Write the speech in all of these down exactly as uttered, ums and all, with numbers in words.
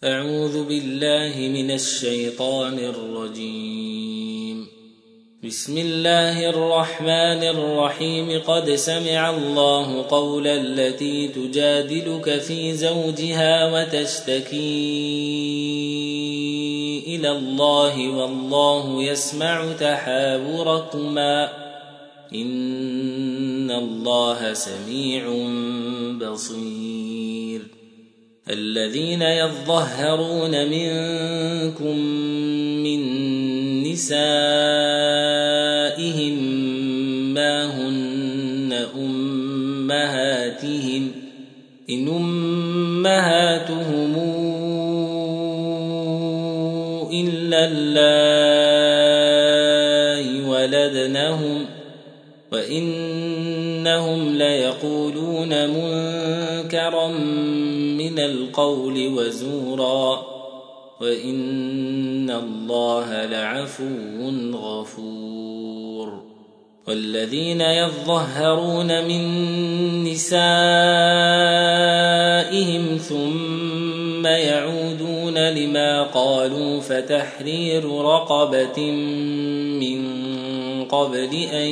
أعوذ بالله من الشيطان الرجيم. بسم الله الرحمن الرحيم. قد سمع الله قول التي تجادلك في زوجها وتشتكي إلى الله والله يسمع تحاوركما إن الله سميع بصير. الذين يظهرون منكم من نسائهم ما هن أمهاتهم إن أمهاتهم إلا اللائي ولدنهم وإنهم ليقولون منكرا من القول وزورا وإن الله لعفو غفور. والذين يظهرون من نسائهم ثم يعودون لما قالوا فتحرير رقبة من قبل أن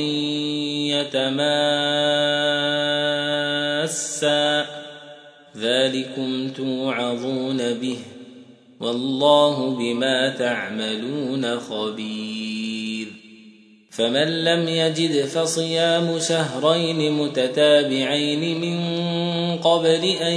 يتماسا ذلكم توعظون به والله بما تعملون خبير. فمن لم يجد فصيام شهرين متتابعين من قبل أن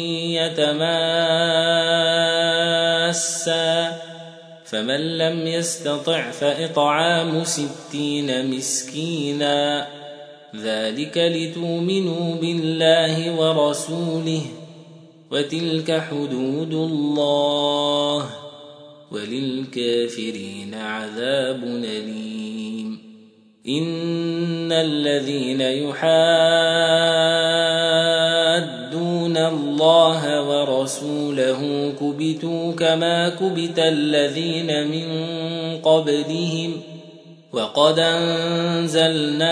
يتماسا فمن لم يستطع فإطعام ستين مسكينا ذلك لتؤمنوا بالله ورسوله وتلك حدود الله وللكافرين عذاب أليم. إن الذين يحادون الله ورسوله كبتوا كما كبت الذين من قبلهم وقد أنزلنا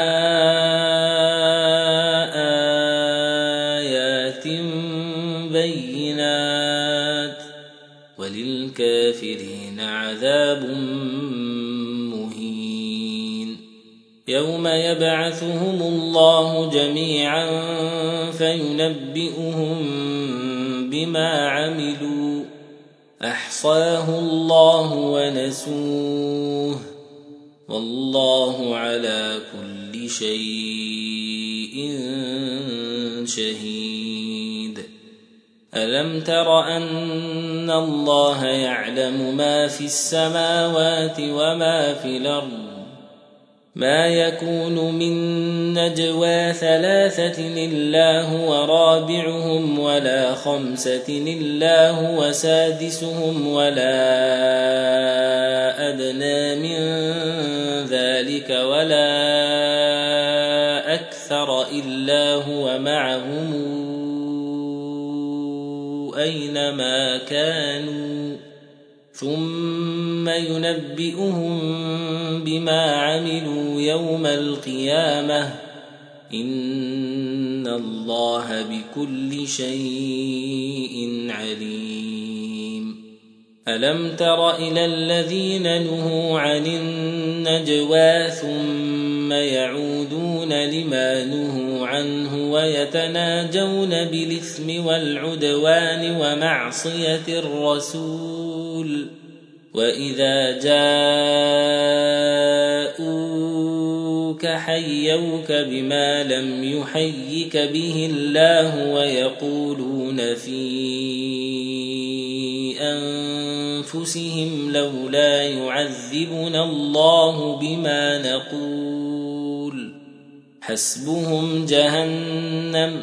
آيات بينات وللكافرين عذاب مهين. يوم يبعثهم الله جميعا فينبئهم بما عملوا أحصاه الله ونسوه والله على كل شيء شهيد. ألم تر أن الله يعلم ما في السماوات وما في الأرض ما يكون من نجوى ثلاثة إلا هو رابعهم ولا خمسة إلا هو سادسهم ولا أدنى من ذلك ولا أكثر إلا هو معهم أينما كانوا ثم ينبئهم بما عملوا يوم القيامة إن الله بكل شيء عليم. ألم تر إلى الذين نهوا عن النجوى ثم يعودون لما نهوا عنه ويتناجون بالإثم والعدوان ومعصية الرسول وإذا جاءوك حيوك بما لم يحيك به الله ويقولون في أنفسهم لولا يعذبنا الله بما نقول حسبهم جهنم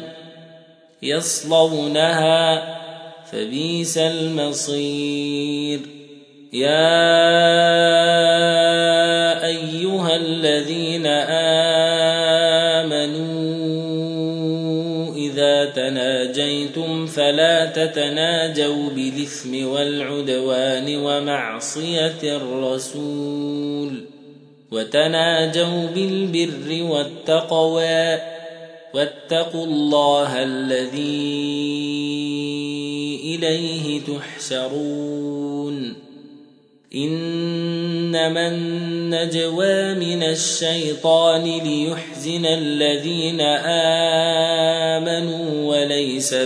يصلونها فبئس المصير. يا أيها الذين آمنوا إذا تناجيتم فلا تتناجوا بالإثم والعدوان ومعصية الرسول وتناجوا بالبر والتقوى واتقوا الله الذي إليه تحشرون إنما النجوى من الشيطان ليحزن الذين آمنوا وليس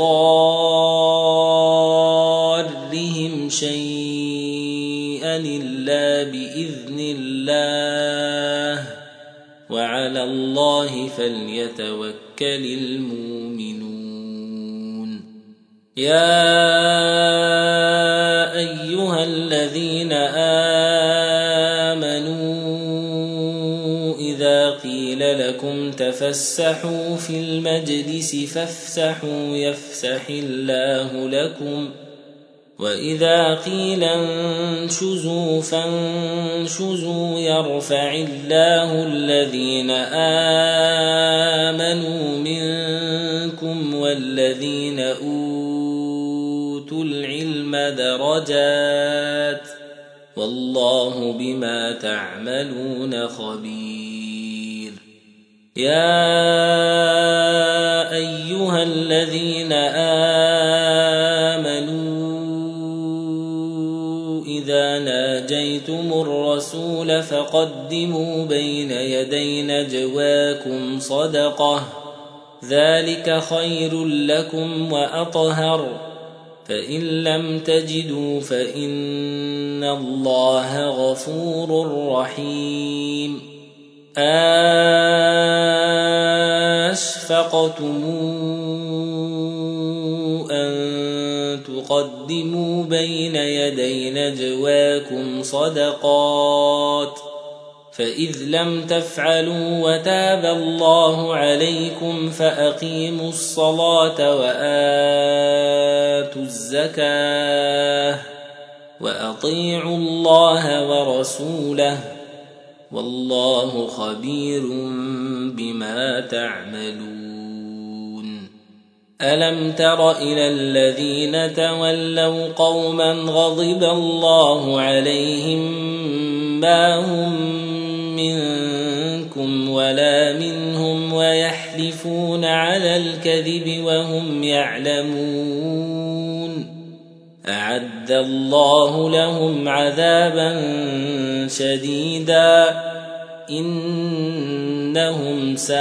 بضارهم شيئا إلا بإذن الله وعلى الله فليتوكل المؤمنون يا أيها الذين آمنوا إذا قيل لكم تفسحوا في المجلس فافسحوا يفسح الله لكم وإذا قيل انشزوا فانشزوا يرفع الله الذين آمنوا منكم والذين أوتوا العلم درجات والله بما تعملون خبير يا أيها الذين آمنوا إذا ناجيتم الرسول فقدموا بين يدي نجواكم صدقة ذلك خير لكم وأطهر فإن لم تجدوا فإن الله غفور رحيم أشفقتم أن تقدموا بين يدي نجواكم صدقات فإذ لم تفعلوا وتاب الله عليكم فأقيموا الصلاة وآتوا الزكاة وأطيعوا الله ورسوله والله خبير بما تعملون ألم تر إلى الذين تولوا قوما غضب الله عليهم ما هم منكم ولا منهم ويحلفون على الكذب وهم يعلمون أعد الله لهم عذابا شديدا إنهم ساء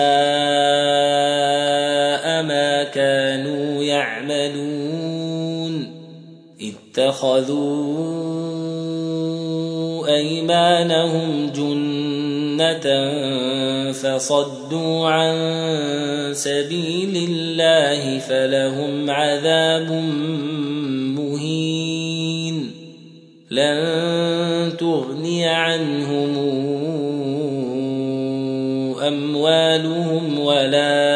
ما كانوا يعملون اتخذوا أيمانهم جنة فصدوا عن سبيل الله فلهم عذاب مهين لن تغني عنهم أموالهم ولا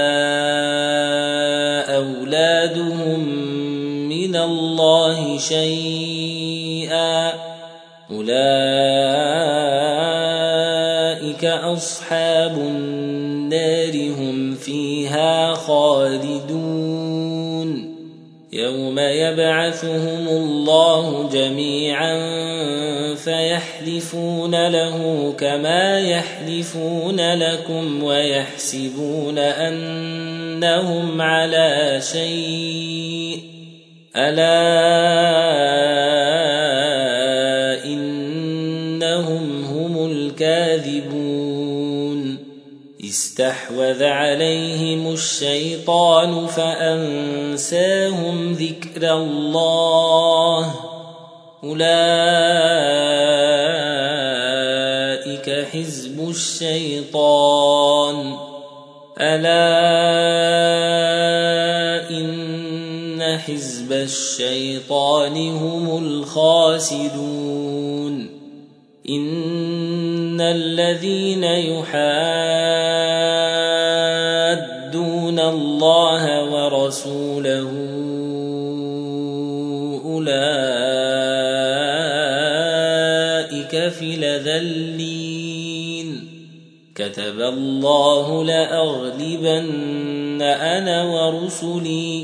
أولادهم من الله شيئا أولئك أصحاب النار هم فيها خالدون يوم يبعثهم الله جميعا فيحلفون له كما يحلفون لكم ويحسبون أنهم على شيء ألا إنهم هم الكاذبون استحوذ عليهم الشيطان فأنساهم ذكر الله أولئك حزب الشيطان ألا إن حزب الشيطان هم الخاسرون إن الذين يحادون الله ورسوله أولئك في الأذلين كتب الله لأغلبن أنا ورسلي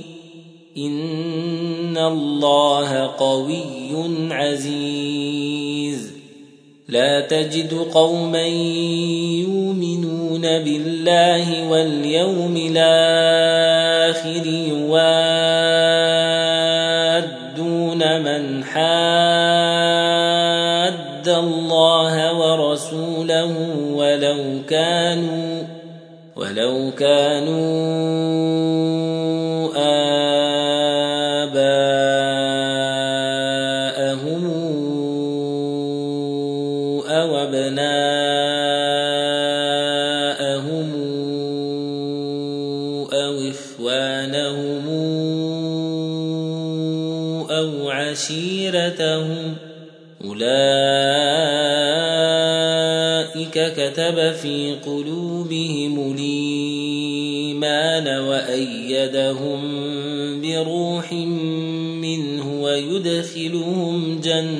إن الله قوي عزيز لا تجد قوما يؤمنون بالله واليوم الآخر يواد من حاد الله ورسوله ولو كانوا ولو كانوا آباءهم أو أبناءهم أو إخوانهم أو عشيرتهم أولئك كتب في قلوبهم الإيمان وأيدهم بروح منه ويدخلهم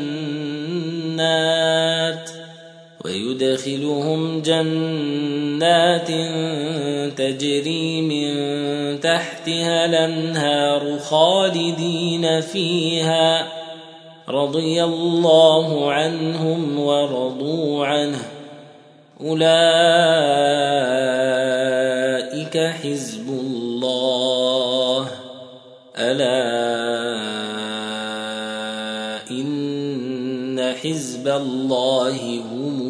جنات ويدخلهم جنات تجري من تحتها الأنهار خالدين فيها رضي الله عنهم ورضوا عنه أولئك حزب الله ألا إن حزب الله هم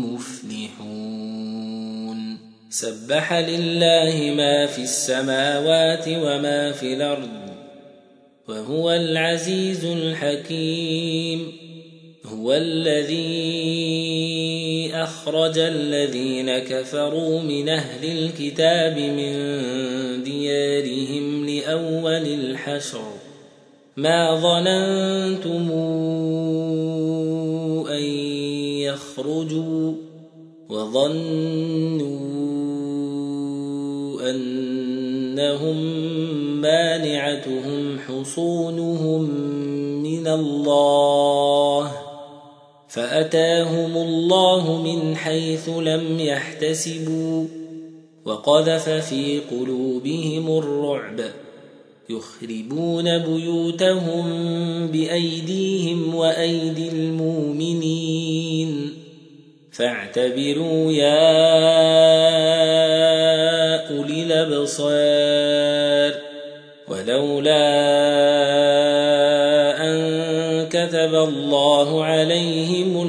المفلحون سبح لله ما في السماوات وما في الأرض وهو العزيز الحكيم هو الذي أخرج الذين كفروا من أهل الكتاب من ديارهم لأول الحشر ما ظننتم أن يخرجوا وظنوا أنهم مانعتهم حصونهم من الله فأتاهم الله من حيث لم يحتسبوا وقذف في قلوبهم الرعب يخربون بيوتهم بأيديهم وأيدي المؤمنين فاعتبروا يا أولي الأبصار ولولا أن كتب الله عليهم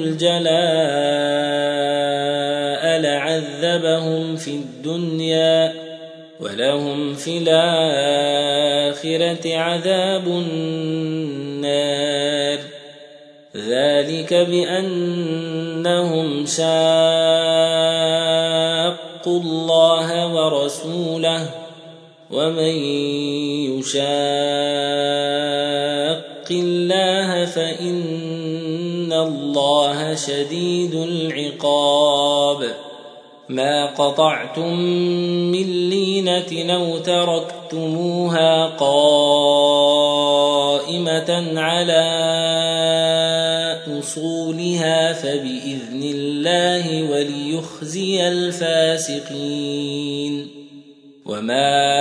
الجلاء لعذبهم في الدنيا ولهم في الآخرة عذاب النار ذلك بأنهم شاقوا الله ورسوله ومن يشاق الله فإن الله شديد العقاب ما قطعتم من لينة أو تركتموها قائمة على أصولها فبإذن الله وليخزي الفاسقين وما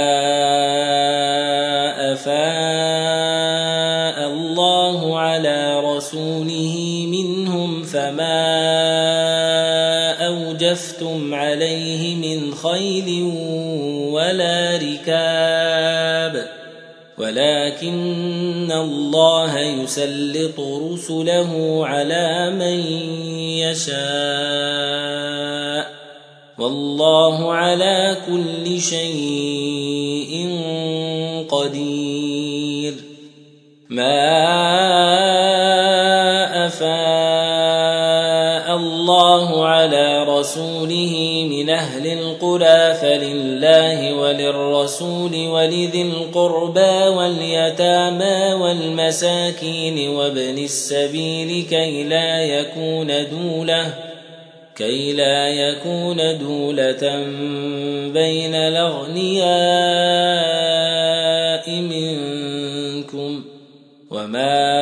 أفاء الله على رسوله منهم فما أوجفتم عليه من خيل ولا ركاب ولكن الله يسلط رسله على من يشاء والله على كل شيء قدير ما أفاء الله على رسوله من أهل القرى فلله وللرسول ولذي القربى واليتامى والمساكين وابن السبيل كي لا يكون دولة كي لا يكون دولة بين الأغنياء منكم وما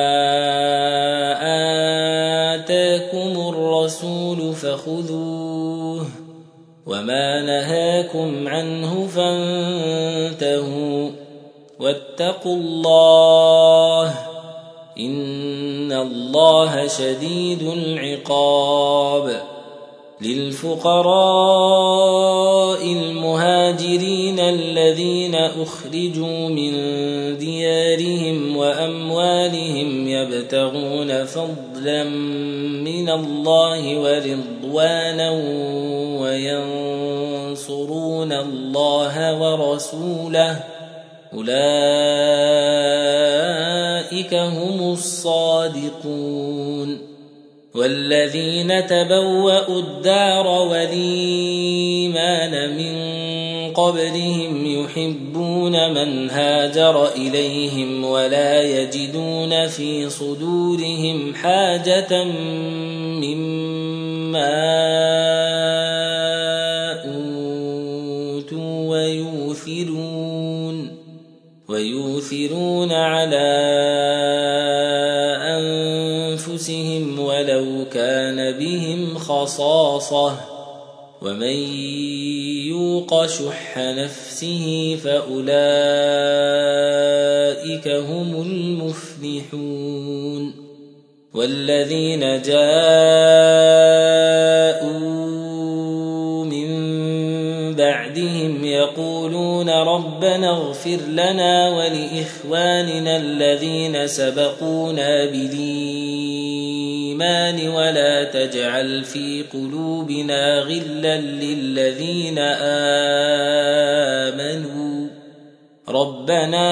آتاكم الرسول فخذوه وما نهاكم عنه فانتهوا واتقوا الله إن الله شديد العقاب للفقراء المهاجرين الذين أخرجوا من ديارهم وأموالهم يبتغون فضلا من الله ورضوانا وينصرون الله ورسوله أولئك هم الصادقون والذين تبوأوا الدار والإيمان من قبلهم يحبون من هاجر إليهم ولا يجدون في صدورهم حاجة مما أوتوا ويؤثرون ويؤثرون على أنفسهم ولو كان بهم خصاصة ومن يوق شح نفسه فأولئك هم المفلحون والذين جاءوا من بعدهم يقولون ربنا اغفر لنا ولإخواننا الذين سبقونا بالإيمان ولا تجعل في قلوبنا غلا للذين آمنوا ربنا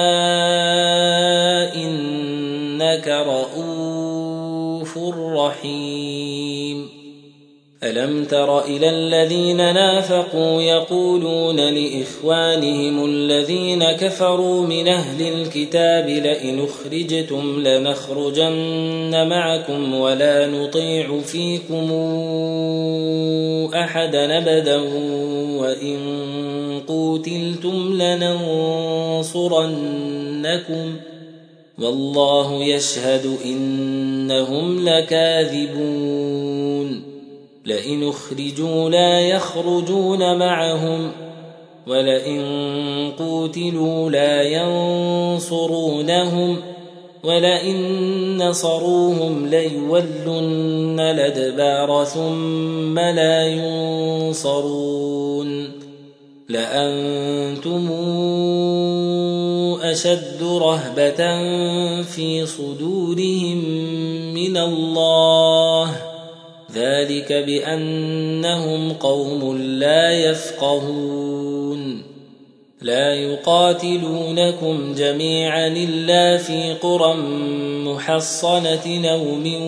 إنك رؤوف رحيم ألم تر إلى الذين نافقوا يقولون لإخوانهم الذين كفروا من أهل الكتاب لئن أخرجتم لنخرجن معكم ولا نطيع فيكم أحدا أبدا وإن قوتلتم لننصرنكم والله يشهد إنهم لكاذبون لئن أخرجوا لا يخرجون معهم ولئن قوتلوا لا ينصرونهم ولئن نصروهم ليولن الأدبار ثم لا ينصرون لأنتم أشد رهبة في صدورهم من الله ذلك بأنهم قوم لا يفقهون لا يقاتلونكم جميعا إلا في قرى محصنة أو من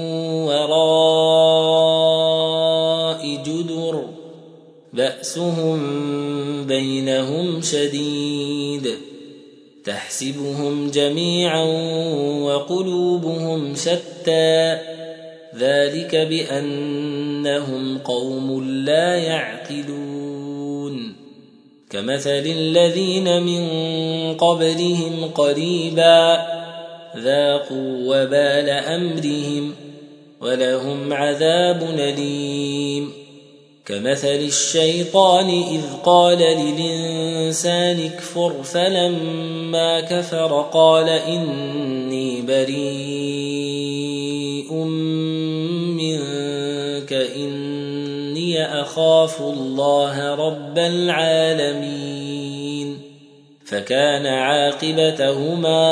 وراء جدر بأسهم بينهم شديد تحسبهم جميعا وقلوبهم شتى ذلك بأنهم قوم لا يعقلون كمثل الذين من قبلهم قريبا ذاقوا وبال أمرهم ولهم عذاب أليم كمثل الشيطان إذ قال للإنسان اكفر فلما كفر قال إني بريء منك إني أخاف الله رب العالمين فكان عاقبتهما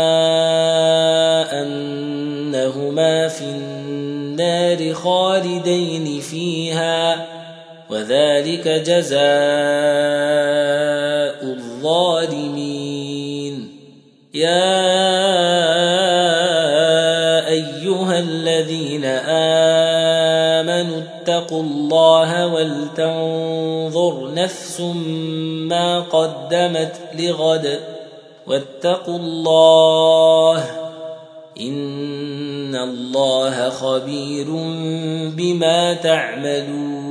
أنهما في النار خالدين فيها وذلك جزاء الظالمين يا أيها الذين آمنوا اتقوا الله ولتنظر نفس ما قدمت لغد واتقوا الله إن الله خبير بما تعملون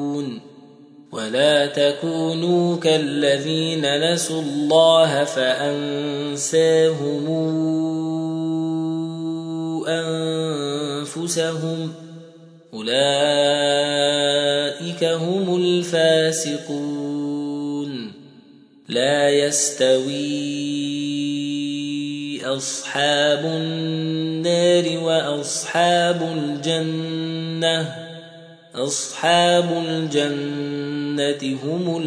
ولا تكونوا كالذين نسوا الله فأنساهم أنفسهم أولئك هم الفاسقون لا يستوي أصحاب النار وأصحاب الجنة أصحاب الجنة هم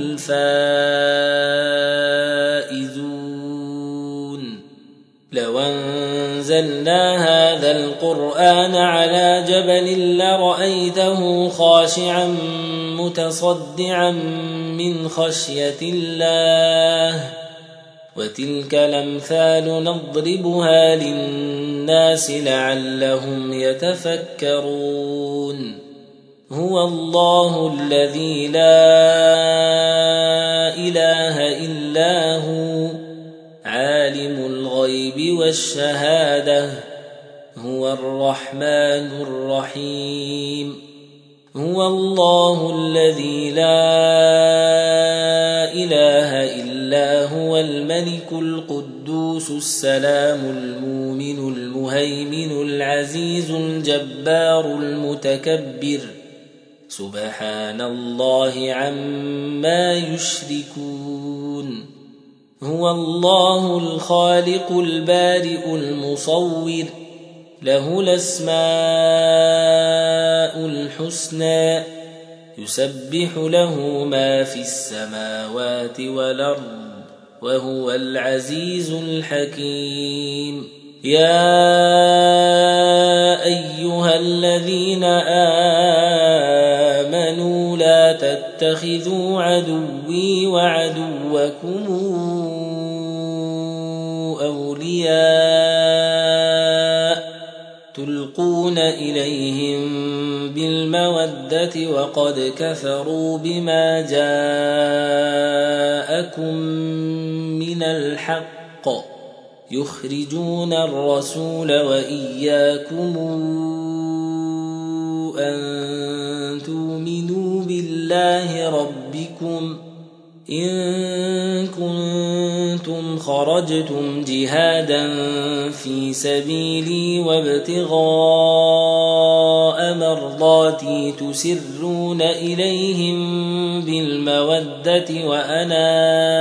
الفائزون لو أنزلنا هذا القرآن على جبل لرأيته خاشعا متصدعا من خشية الله وتلك الأمثال نضربها للناس لعلهم يتفكرون هو الله الذي لا إله إلا هو عالم الغيب والشهادة هو الرحمن الرحيم هو الله الذي لا إله إلا هو الملك القدوس السلام المؤمن المهيمن العزيز الجبار المتكبر سبحان الله عما يشركون هو الله الخالق البارئ المصور له الأسماء الحسنى يسبح له ما في السماوات والأرض وهو العزيز الحكيم يا أيها الذين آمنوا لا تتخذوا عدوي وعدوكم أولياء تلقون إليهم بالمودة وقد كفروا بما جاءكم من الحق يخرجون الرسول وإياكم أن تؤمنوا بالله ربكم إن كنتم خرجتم جهادا في سبيلي وابتغاء مرضاتي تسرون إليهم بالمودة وأنا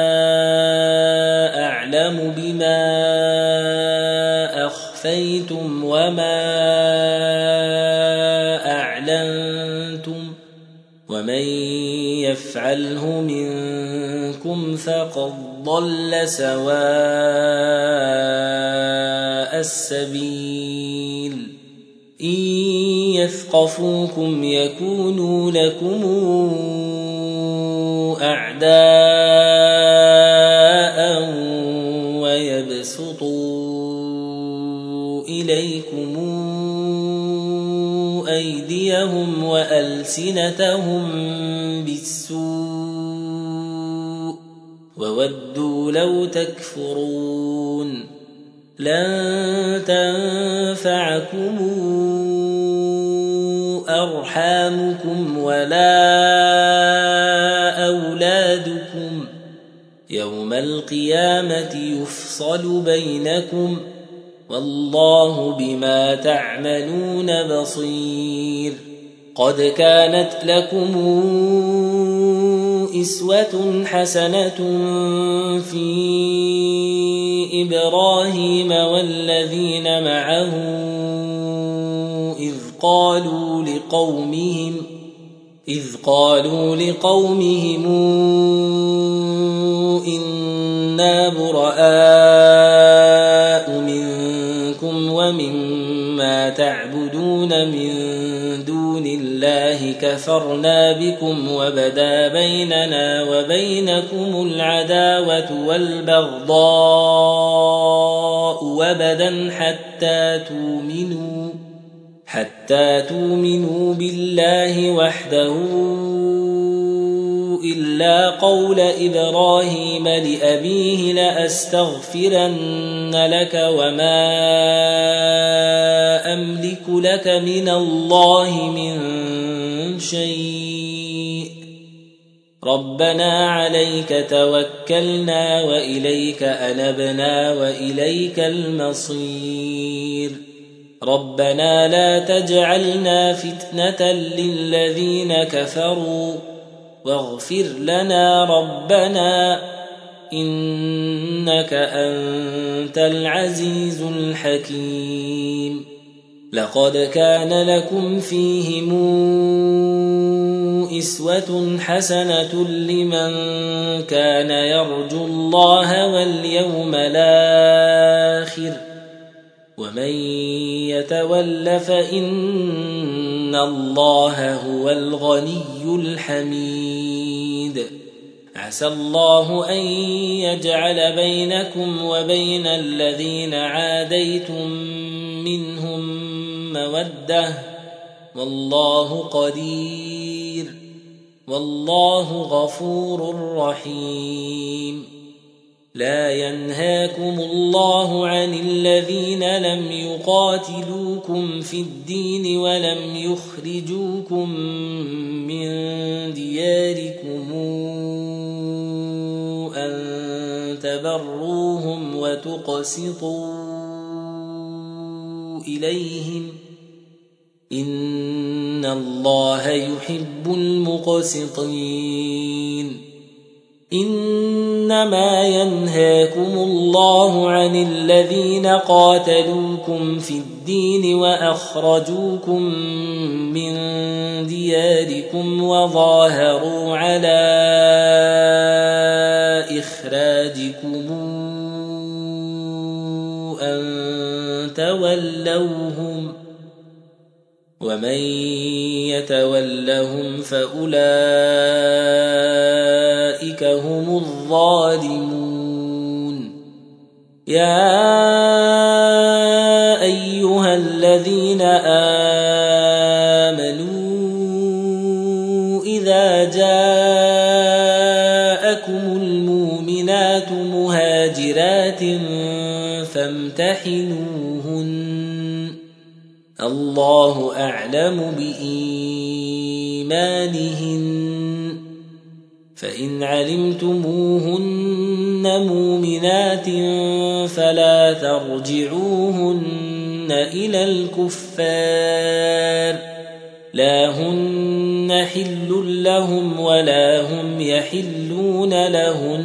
أعلم بما أخفيتم وما أعلنتم ومن يفعله منكم فقد ضل سواء السبيل إن يثقفوكم يكونوا لكم أعداء ويبسطوا إليكم أيديهم وألسنتهم بالسوء وودوا لو تكفرون لن تنفعكم أرحامكم ولا أولادكم يوم القيامة يفصل بينكم والله بما تعملون بصير قد كانت لكم إسوة حسنة في إبراهيم والذين معه إذ قالوا لقومهم إذ قالوا لقومهم إنا براء منكم ومما تعبدون من دون الله كفرنا بكم وبدا بيننا وبينكم العداوة والبغضاء وبدا حتى تؤمنوا حتى تؤمنوا بالله وحده إلا قول إبراهيم لأبيه لأستغفرن لك وما أملك لك من الله من شيء ربنا عليك توكلنا وإليك أنبنا وإليك المصير ربنا لا تجعلنا فتنة للذين كفروا واغفر لنا ربنا إنك أنت العزيز الحكيم لقد كان لكم فيهم أسوة حسنة لمن كان يرجو الله واليوم الآخر ومن يتول فإن الله هو الغني الحميد عسى الله أن يجعل بينكم وبين الذين عاديتم منهم مودة والله قدير والله غفور رحيم لا ينهاكم الله عن الذين لم يقاتلوكم في الدين ولم يخرجوكم من دياركم أن تبروهم وتقسطوا إليهم إن الله يحب المقسطين إنما ينهاكم الله عن الذين قاتلوكم في الدين وأخرجوكم من دياركم وظاهروا على إخراجكم أن تولوهم ومن يتولهم فأولئك هم الظالمون يا أيها الذين آمنوا إذا جاءكم المؤمنات مهاجرات فامتحنوهن الله أعلم بإيمانهن فإن علمتموهن مؤمنات فلا ترجعوهن إلى الكفار لا هن حل لهم ولا هم يحلون لهن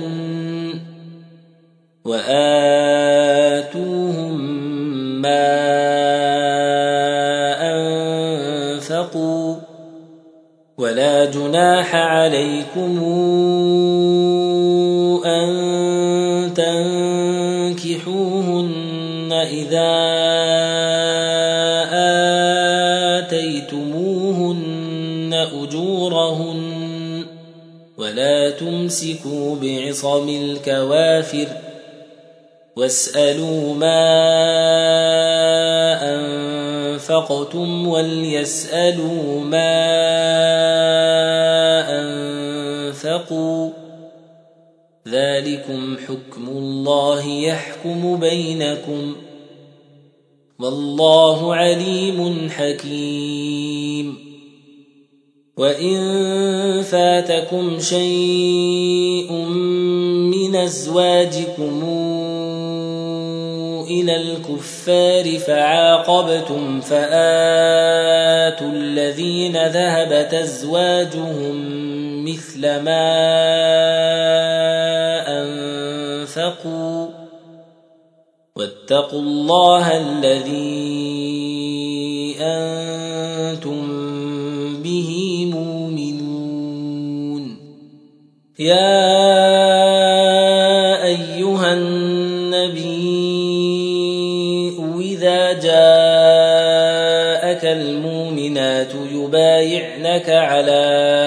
وآتوهم ما أنفقوا ولا جناح عليكم أن تنكحوهن إذا آتيتموهن أجورهن ولا تمسكوا بعصم الكوافر واسألوا ما أنفقتم وليسألوا ما أنفقوا ذلكم حكم الله يحكم بينكم والله عليم حكيم وإن فاتكم شيء من أزواجكم إلى الكفار فعاقبتم فآتوا الذين ذهبت أزواجهم مثل ما أنفقوا واتقوا الله الذي أنتم به مؤمنون يا أيها النبي إذا جاءك المؤمنات يبايعنك على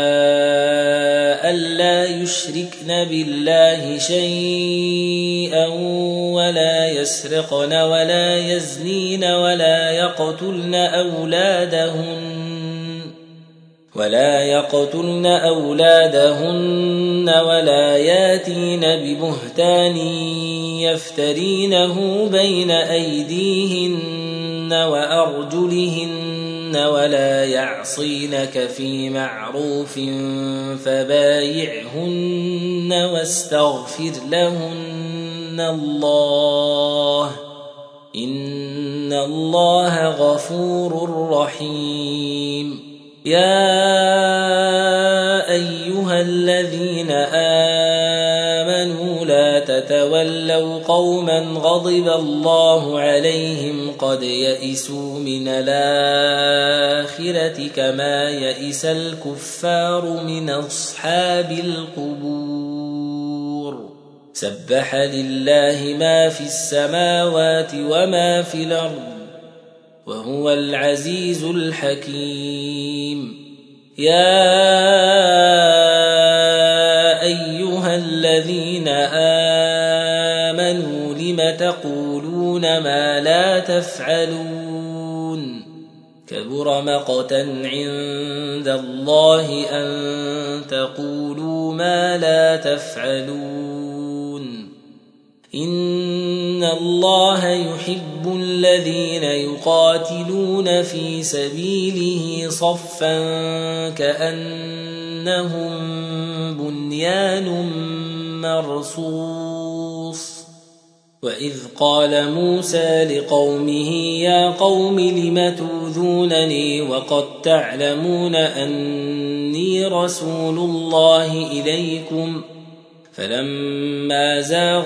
ألا يشركن بالله شيئا ولا يسرقن ولا يزنين ولا يقتلن أولادهن ولا يقتلن أولادهن ولا ياتين ببهتان يفترينه بين أيديهن وأرجلهن ولا يعصينك في معروف فبايعهن واستغفر لهن الله إن الله غفور رحيم يا أيها الذين آمنوا لا تولوا قوما غضب الله عليهم قد يئسوا من الآخرة كما يئس الكفار من أصحاب القبور سبح لله ما في السماوات وما في الأرض وهو العزيز الحكيم يا أيها الذين آمنوا لم تقولون ما لا تفعلون كبر مقتا عند الله أن تقولوا ما لا تفعلون إن الله يحب الذين يقاتلون في سبيله صفا كأنهم بنيان مرصوص وإذ قال موسى لقومه يا قوم لم تؤذونني وقد تعلمون أني رسول الله إليكم فلما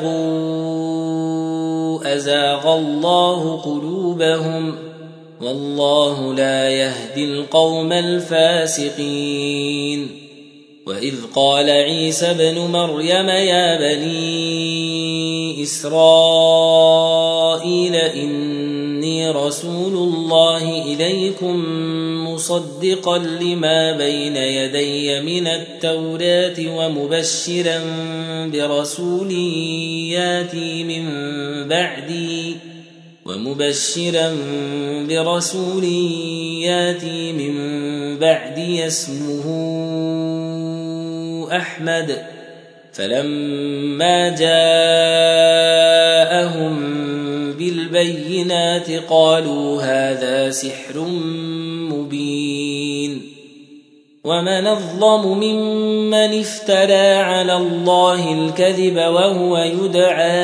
زاغوا أزاغ الله قلوبهم والله لا يهدي القوم الفاسقين وإذ قال عيسى ابن مريم يا بني إسرائيل إني رسول الله إليكم مصدقا لما بين يدي من التوراة ومبشرا برسول ياتي من بعدي ومبشرا برسول ياتي من بعدي اسمه أحمد فلما جاءهم بالبينات قالوا هذا سحر مبين ومن أظلم ممن افترى على الله الكذب وهو يدعى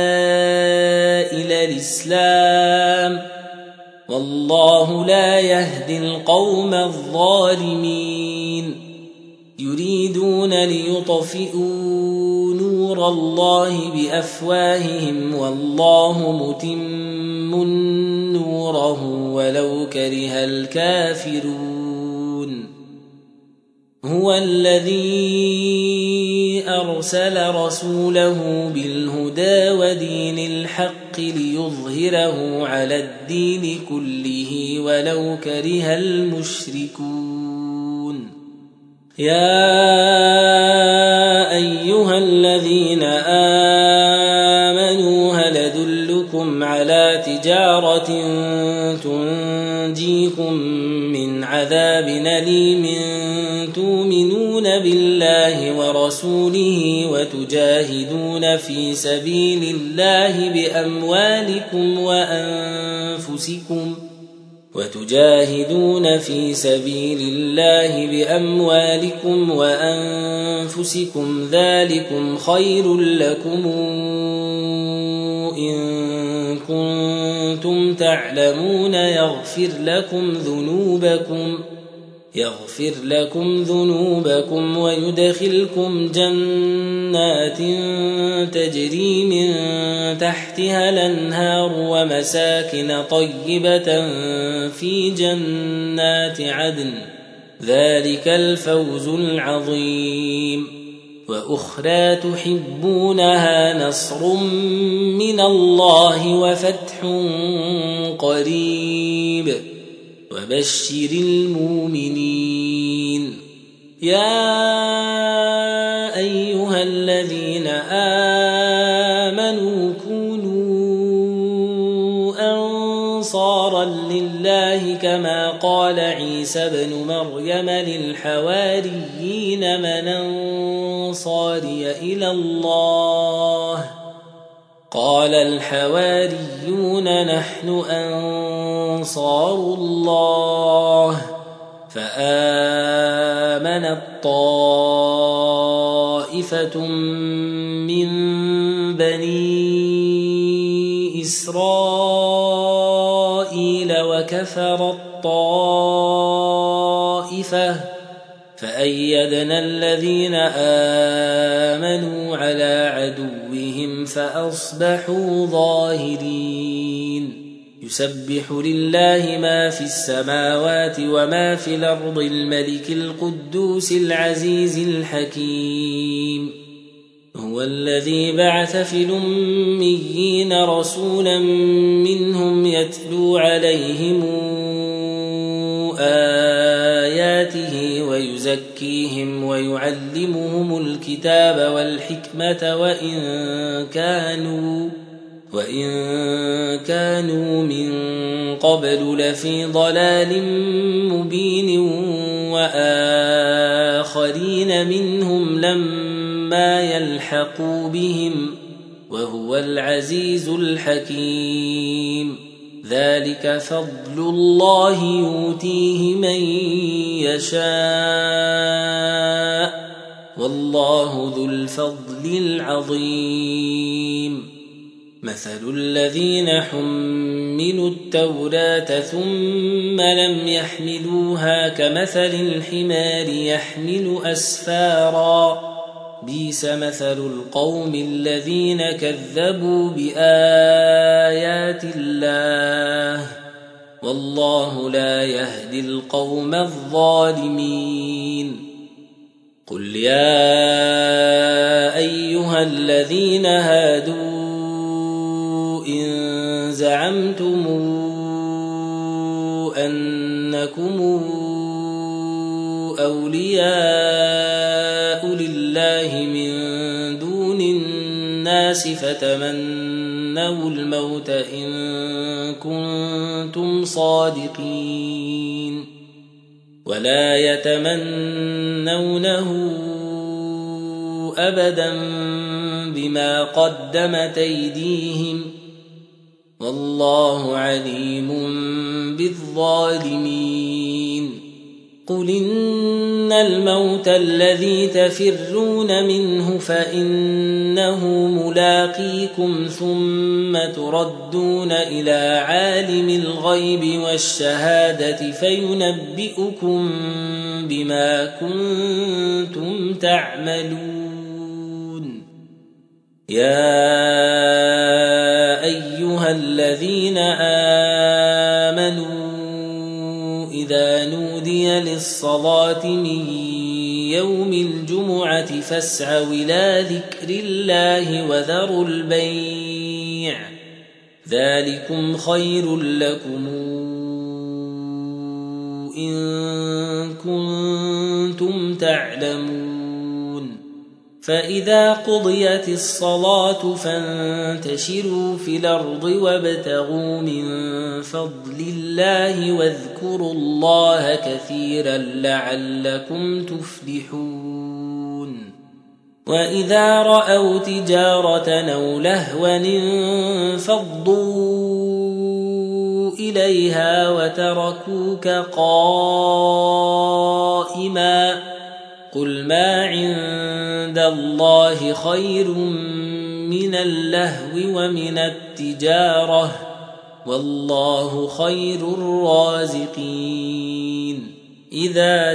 إلى الإسلام والله لا يهدي القوم الظالمين يريدون ليطفئوا نور الله بأفواههم والله متم نوره ولو كره الكافرون هو الذي أرسل رسوله بالهدى ودين الحق ليظهره على الدين كله ولو كره المشركون يا أيها الذين آمنوا هل أدلكم على تجارة تنجيكم من عذاب أليم تؤمنون بالله ورسوله وتجاهدون في سبيل الله بأموالكم وأنفسكم وتجاهدون في سبيل الله بأموالكم وأنفسكم ذلكم خير لكم إن كنتم تعلمون يغفر لكم ذنوبكم يغفر لكم ذنوبكم ويدخلكم جنات تجري من تحتها الأنهار ومساكن طيبة في جنات عدن ذلك الفوز العظيم وأخرى تحبونها نصر من الله وفتح قريب وبشر المؤمنين يا أيها الذين آمنوا كونوا أنصارا لله كما قال عيسى ابن مريم للحواريين من أنصاري إلى الله قال الحواريون نحن أنصار الله فآمنت طائفة من بني إسرائيل وكفرت طائفة فأيدنا الذين آمنوا على عدوهم فأصبحوا ظاهرين يسبح لله ما في السماوات وما في الأرض الملك القدوس العزيز الحكيم هو الذي بعث في الأميين رسولا منهم يتلو عليهم آياته ويزكيهم ويعلمهم الكتاب والحكمة وإن كانوا وإن كانوا من قبل لفي ضلال مبين وآخرين منهم لما يلحقوا بهم وهو العزيز الحكيم ذلك فضل الله يؤتيه من يشاء والله ذو الفضل العظيم مثل الذين حملوا التوراة ثم لم يحملوها كمثل الحمار يحمل أسفارا بئس مثل القوم الذين كذبوا بآيات الله والله لا يهدي القوم الظالمين قل يا أيها الذين هادوا إن زعمتم أنكم أولياء لله من دون الناس فتمنوا الموت إن كنتم صادقين ولا يتمنونه أبدا بما قدمت أيديهم والله عليم بالظالمين قل إن الموت الذي تفرون منه فإنه ملاقيكم ثم تردون إلى عالم الغيب والشهادة فينبئكم بما كنتم تعملون يا أيها الذين آمنوا إذا نودي للصلاة من يوم الجمعة فاسعوا إلى ذكر الله وذروا البيع ذلكم خير لكم إن كنتم تعلمون فإذا قضيت الصلاة فانتشروا في الأرض وابتغوا من فضل الله واذكروا الله كثيرا لعلكم تفلحون وإذا رأوا تجارة أو لهوا انفضوا إليها وتركوك قائما قل ما عند الله خير من اللهو ومن التجارة والله خير الرازقين إذا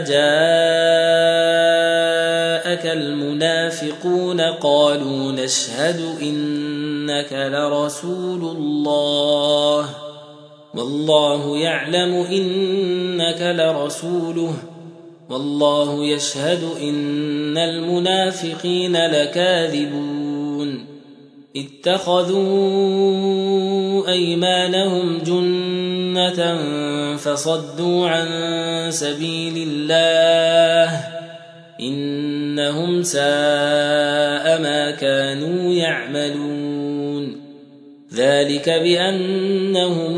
جاءك المنافقون قالوا نشهد إنك لرسول الله والله يعلم إنك لرسوله والله يشهد إن المنافقين لكاذبون اتخذوا أيمانهم جنة فصدوا عن سبيل الله إنهم ساء ما كانوا يعملون ذلك بأنهم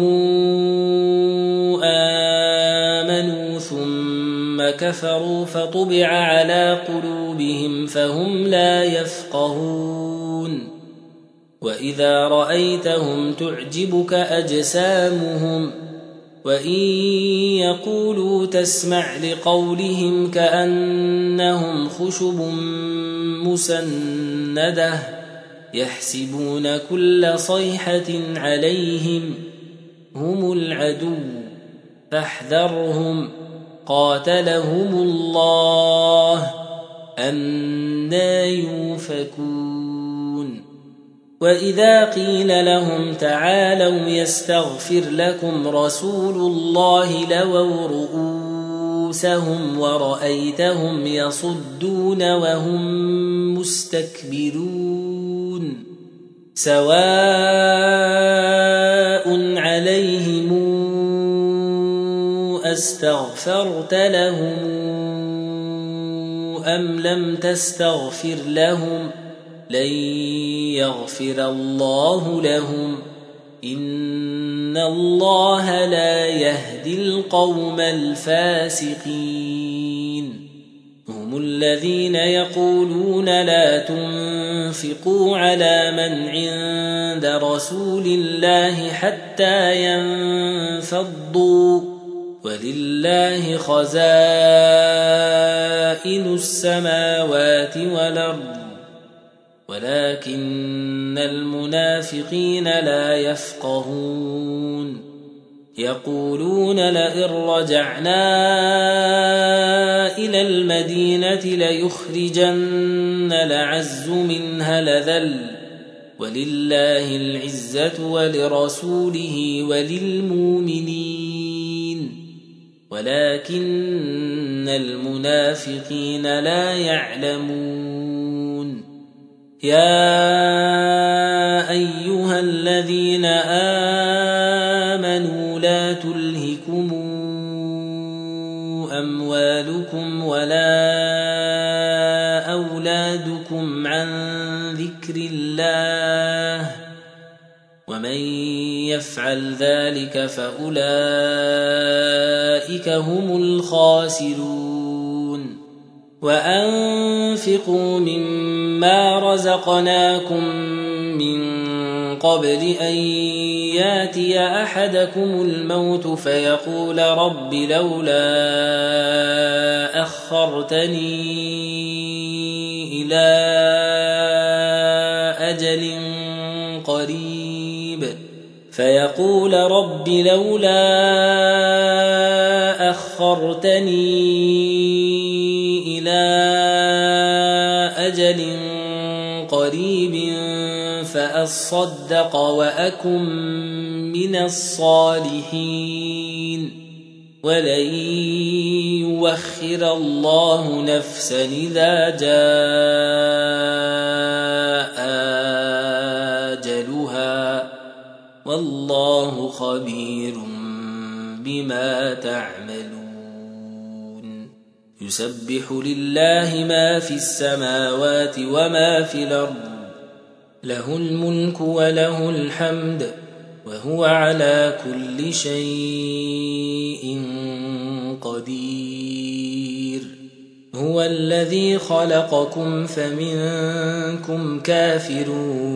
آمنوا ثم كفروا فطبع على قلوبهم فهم لا يفقهون وإذا رأيتهم تعجبك أجسامهم وإن يقولوا تسمع لقولهم كأنهم خشب مسندة يحسبون كل صيحة عليهم هم العدو فاحذرهم قاتلهم الله أنى يؤفكون وإذا قيل لهم تعالوا يستغفر لكم رسول الله لووا رؤوسهم ورأيتهم يصدون وهم مستكبرون سواء عليهم أستغفرت لهم أم لم تستغفر لهم لن يغفر الله لهم إن الله لا يهدي القوم الفاسقين هم الذين يقولون لا تنفقوا على من عند رسول الله حتى ينفضوا ولله خزائن السماوات والأرض ولكن المنافقين لا يفقهون يقولون لئن رجعنا إلى المدينة ليخرجن الأعز منها الأذل ولله العزة ولرسوله وللمؤمنين ولكن المنافقين لا يعلمون يا أيها الذين آمنوا لا تلهكم أموالكم ولا أولادكم عن ذكر الله ومن يفعل ذلك فأولئك هم الخاسرون وأنفقوا مما رزقناكم من قبل أن ياتي أحدكم الموت فيقول رب لولا أخرتني إلى أجل قريب فيقول رب لولا أخرتني إلى أجل قريب فأصدق وأكن من الصالحين ولن يؤخر الله نفسا إذا جاء أجلها والله خبير بما تعملون يسبح لله ما في السماوات وما في الأرض له الملك وله الحمد وهو على كل شيء قدير هو الذي خلقكم فمنكم كافر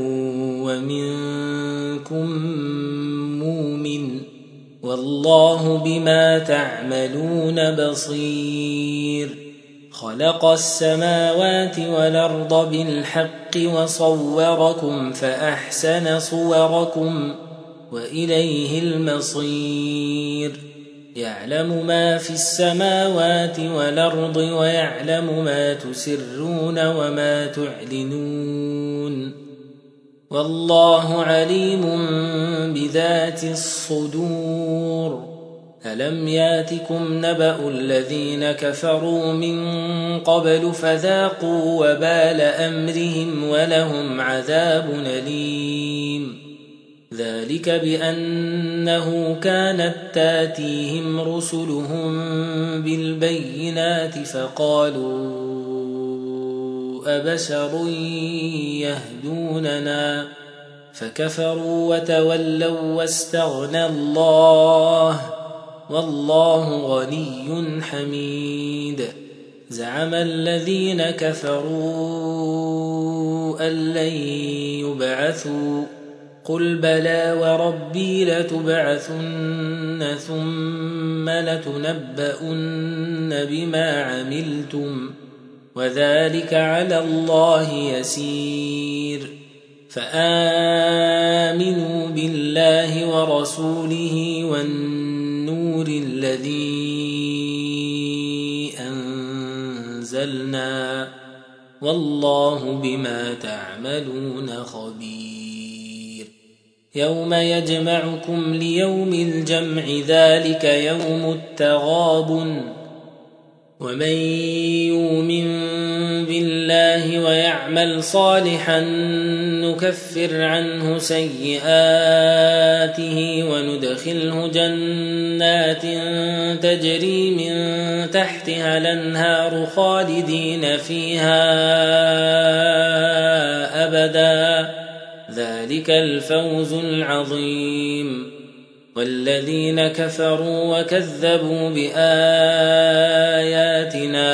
ومنكم مؤمن والله بما تعملون بصير خلق السماوات والأرض بالحق وصوركم فأحسن صوركم وإليه المصير يعلم ما في السماوات والأرض ويعلم ما تسرون وما تعلنون والله عليم بذات الصدور ألم ياتكم نبأ الذين كفروا من قبل فذاقوا وبال أمرهم ولهم عذاب أليم ذلك بأنه كانت تاتيهم رسلهم بالبينات فقالوا أبشر يهدوننا فكفروا وتولوا واستغنى الله والله غني حميد زعم الذين كفروا أن لن يبعثوا قل بلى وربي لتبعثن ثم لتنبؤن بما عملتم وذلك على الله يسير فآمنوا بالله ورسوله والنور الذي أنزلنا والله بما تعملون خبير يوم يجمعكم ليوم الجمع ذلك يوم التغابن ومن يؤمن بالله ويعمل صالحا نكفر عنه سيئاته وندخله جنات تجري من تحتها الأنهار خالدين فيها أبدا ذلك الفوز العظيم. والذين كفروا وكذبوا بآياتنا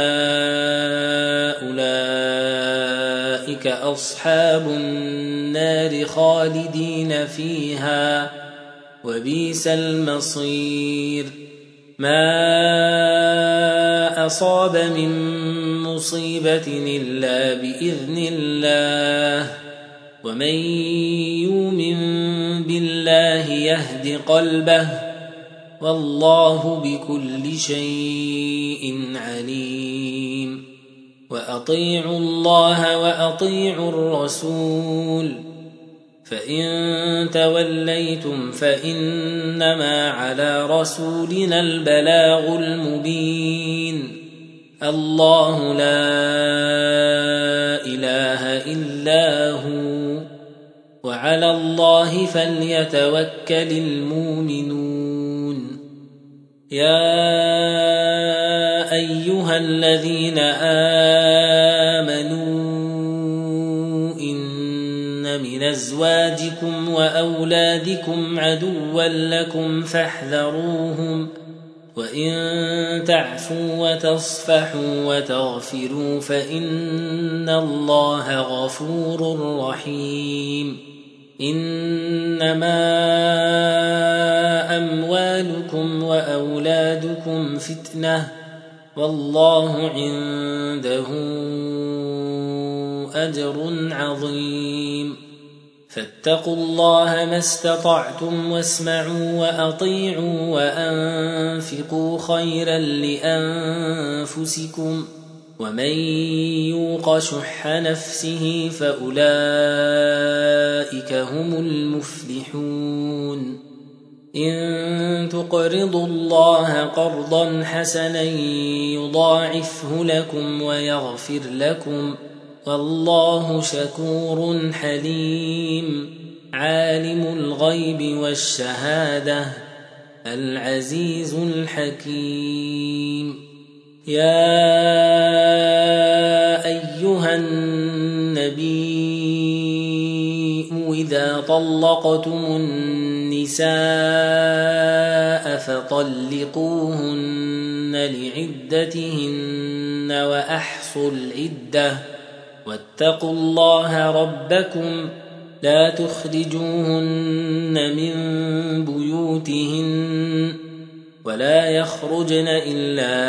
أولئك أصحاب النار خالدين فيها وبئس المصير. ما أصاب من مصيبة إلا بإذن الله ومن يؤمن بالله يهد قلبه والله بكل شيء عليم. وأطيعوا الله وأطيعوا الرسول فإن توليتم فإنما على رسولنا البلاغ المبين. الله لا إله إلا هو وعلى الله فليتوكل المؤمنون. يا أيها الذين آمنوا إن من أزواجكم وأولادكم عدوا لكم فاحذروهم وإن تعفوا وتصفحوا وتغفروا فإن الله غفور رحيم. إنما أموالكم وأولادكم فتنة والله عنده أجر عظيم. فاتقوا الله ما استطعتم واسمعوا وأطيعوا وأنفقوا خيرا لأنفسكم ومن يوق شح نفسه فأولئك هم المفلحون. إن تقرضوا الله قرضا حسنا يضاعفه لكم ويغفر لكم والله شكور حليم. عالم الغيب والشهادة العزيز الحكيم. يا أيها النبي إذا طلقتم النساء فطلقوهن لعدتهن وأحصوا العدة واتقوا الله ربكم لا تخرجوهن من بيوتهن ولا يخرجن إلا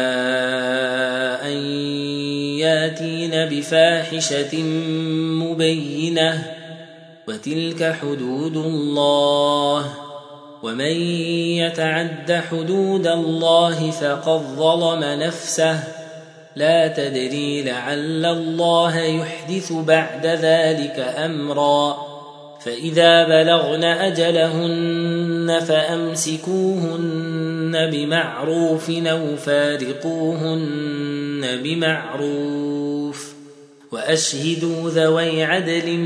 أن ياتين بفاحشة مبينة وتلك حدود الله ومن يتعد حدود الله فقد ظلم نفسه لا تدري لعل الله يحدث بعد ذلك أمرا. فإذا بلغن أجلهن فأمسكوهن بمعروف أو فارقوهن بمعروف وأشهدوا ذوي عدل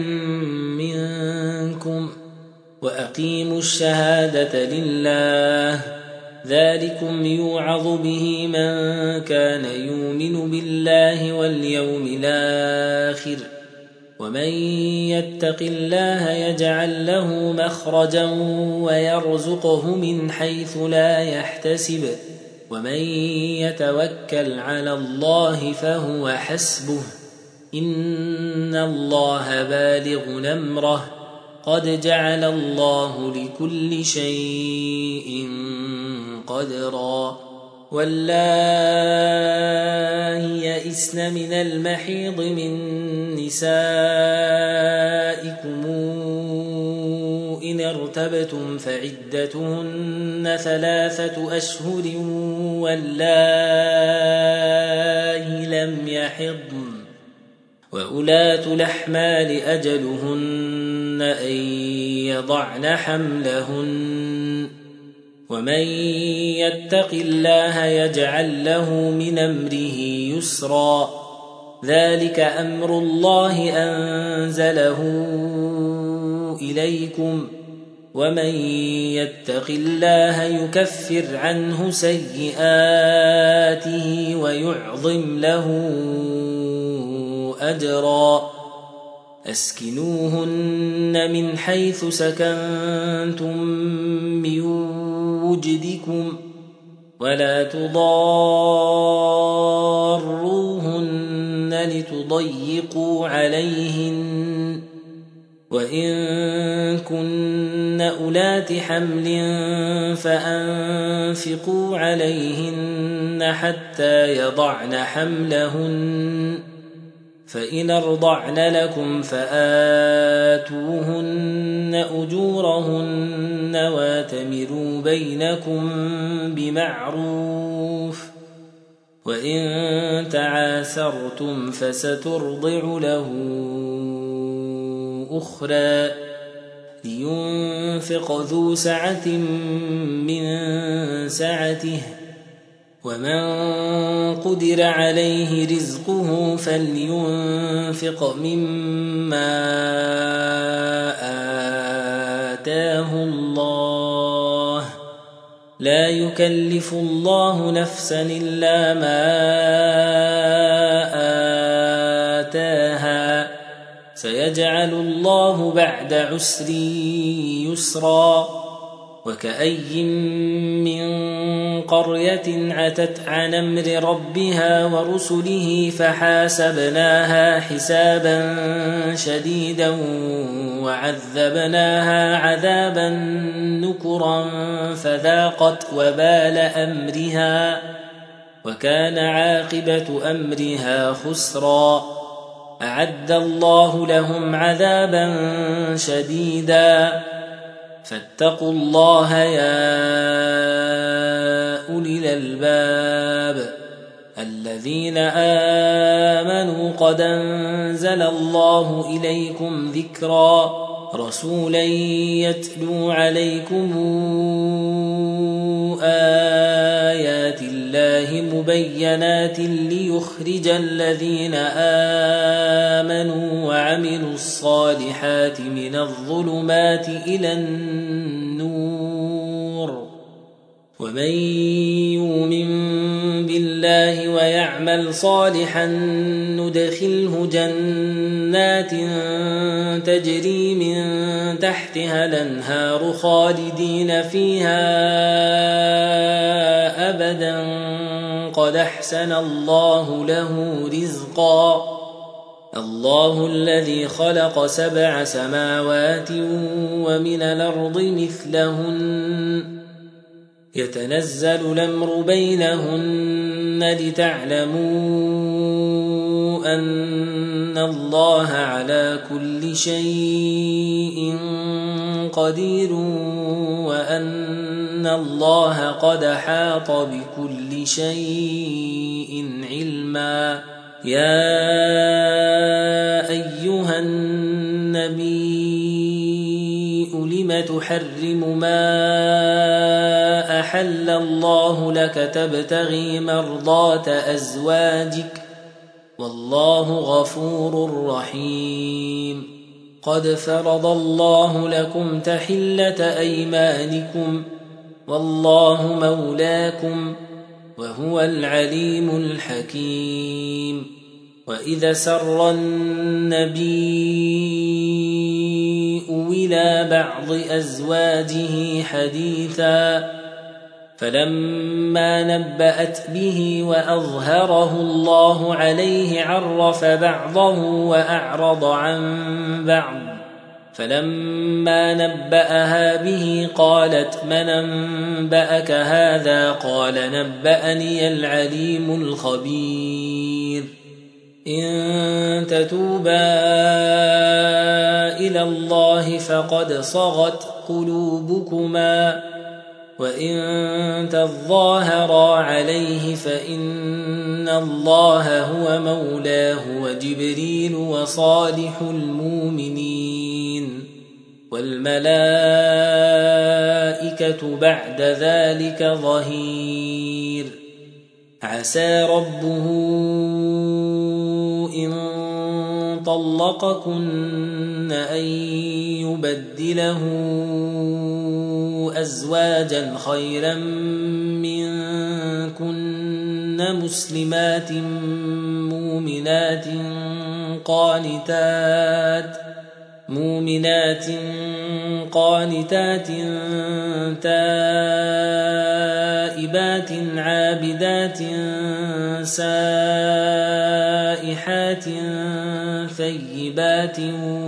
منكم وأقيموا الشهادة لله ذلكم يوعظ به من كان يؤمن بالله واليوم الآخر ومن يتق الله يجعل له مخرجا ويرزقه من حيث لا يحتسب ومن يتوكل على الله فهو حسبه إن الله بالغ أمره قد جعل الله لكل شيء قدرا. واللائي يئسن من المحيض من نسائكم إن ارتبتم فعدتهن ثلاثة أشهر واللائي لم يحضن وأولاة الأحمال أجلهن أن يضعن حملهن ومن يتق الله يجعل له من أمره يسرا ذلك أمر الله أنزله إليكم ومن يتق الله يكفر عنه سيئاته ويعظم له أجرا أسكنوهن من حيث سكنتم من وجدكم ولا تضاروهن لتضيقوا عليهن وإن كن أولات حمل فأنفقوا عليهن حتى يضعن حملهن فإن أرضعن لكم فآتوهن أجورهن واتمروا بينكم بمعروف وإن تعاسرتم فسترضع له أخرى لينفق ذو سعة من سعته ومن قدر عليه رزقه فلينفق مما آتاه الله لا يكلف الله نفسا إلا ما آتاها سيجعل الله بعد عسر يسرا وكأي من قرية عتت عن أمر ربها ورسله فحاسبناها حسابا شديدا وعذبناها عذابا نكرا فذاقت وبال أمرها وكان عاقبة أمرها خسرا أعد الله لهم عذابا شديدا فاتقوا الله يا أولي الألباب الذين آمنوا قد أنزل الله إليكم ذكرا رسولا يتلو عليكم آيات الله مبينات ليخرج الذين آمنوا وعملوا الصالحات من الظلمات إلى النور ومن يؤمن بالله ويعمل صالحا ندخله جنات تجري من تحتها الأنهار خالدين فيها أبدا قد أحسن الله له رزقا الله الذي خلق سبع سماوات ومن الأرض مثلهن يتنزل الأمر بينهن لتعلموا أن الله على كل شيء قدير وأن الله قد حاط بكل شيء علما يا أيها النبي لم تحرم ما أحل الله لك تبتغي مرضات أزواجك والله غفور رحيم قد فرض الله لكم تحلة أيمانكم والله مولاكم وهو العليم الحكيم وإذا سر النبي إلى بعض أزواجه حديثا فلما نبأت به وأظهره الله عليه عرف بعضه وأعرض عن بعض فلما نبأها به قالت من أنبأك هذا قال نبأني العليم الخبير إن تتوبا إلى الله فقد صغت قلوبكما وإن تظاهرا عليه فإن الله هو مولاه وجبريل وصالح المؤمنين والملائكة بعد ذلك ظهير عسى ربه إن طلقكن أن يبدله أزواجا خيرا منكن مسلمات مؤمنات قانتات مؤمنات قانتات تائبات عابدات سائحات ثيبات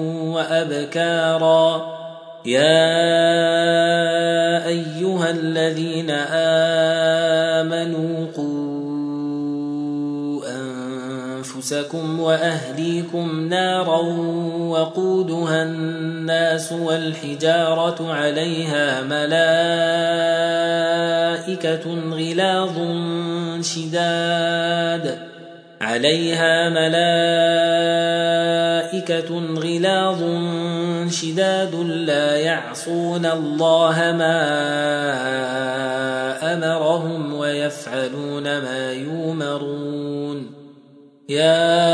وأبكارا يا أيها الذين آمنوا قوا أنفسكم وأهليكم نارا وقودها الناس والحجارة عليها ملائكة غلاظ شداد عليها ملائكة غلاظ شداد لا يعصون الله ما أمرهم ويفعلون ما يؤمرون يا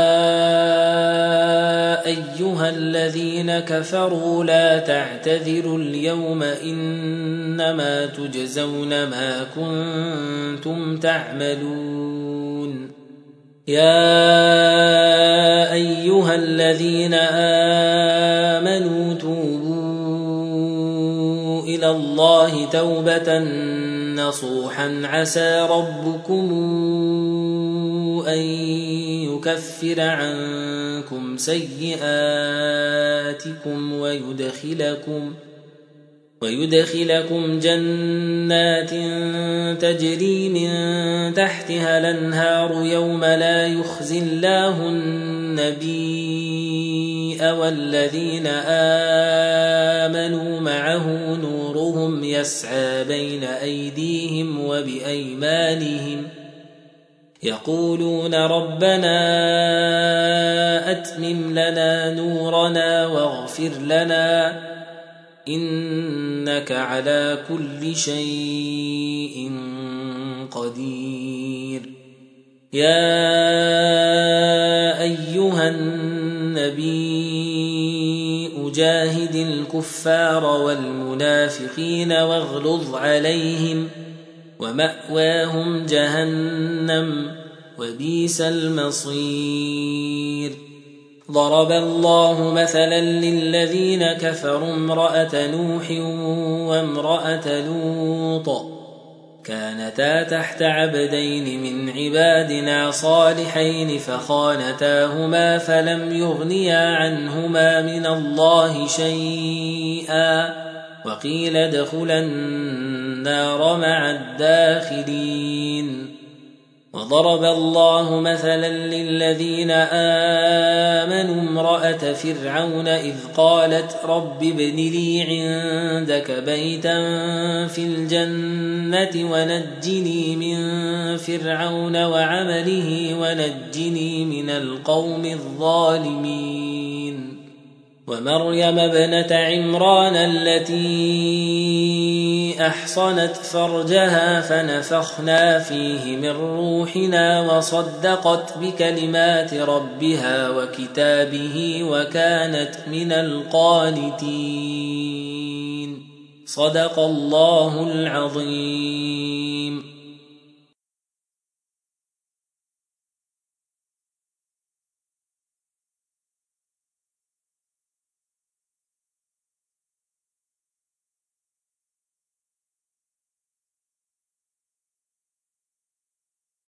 أيها الذين كفروا لا تعتذروا اليوم إنما تجزون ما كنتم تعملون يا أيها الذين آمنوا توبوا إلى الله توبة نصوحا عسى ربكم أن يكفر عنكم سيئاتكم ويدخلكم ويدخلكم جنات تجري من تحتها الأنهار يوم لا يخزي الله النبي والذين آمنوا معه نورهم يسعى بين أيديهم وبأيمانهم يقولون ربنا أتمم لنا نورنا واغفر لنا إنك على كل شيء قدير يا أيها النبي أجاهد الكفار والمنافقين واغلظ عليهم ومأواهم جهنم وبئس المصير ضرب الله مثلا للذين كفروا امرأة نوح وامرأة لوط كانتا تحت عبدين من عبادنا صالحين فخانتاهما فلم يغنيا عنهما من الله شيئا وقيل ادخلا النار مع الداخلين وضرب الله مثلا للذين آمنوا امرأة فرعون إذ قالت رب ابن لي عندك بيتا في الجنة ونجني من فرعون وعمله ونجني من القوم الظالمين ومريم ابنة عمران التي أحصنت فرجها فنفخنا فيه من روحنا وصدقت بكلمات ربها وكتابه وكانت من القانتين صدق الله العظيم.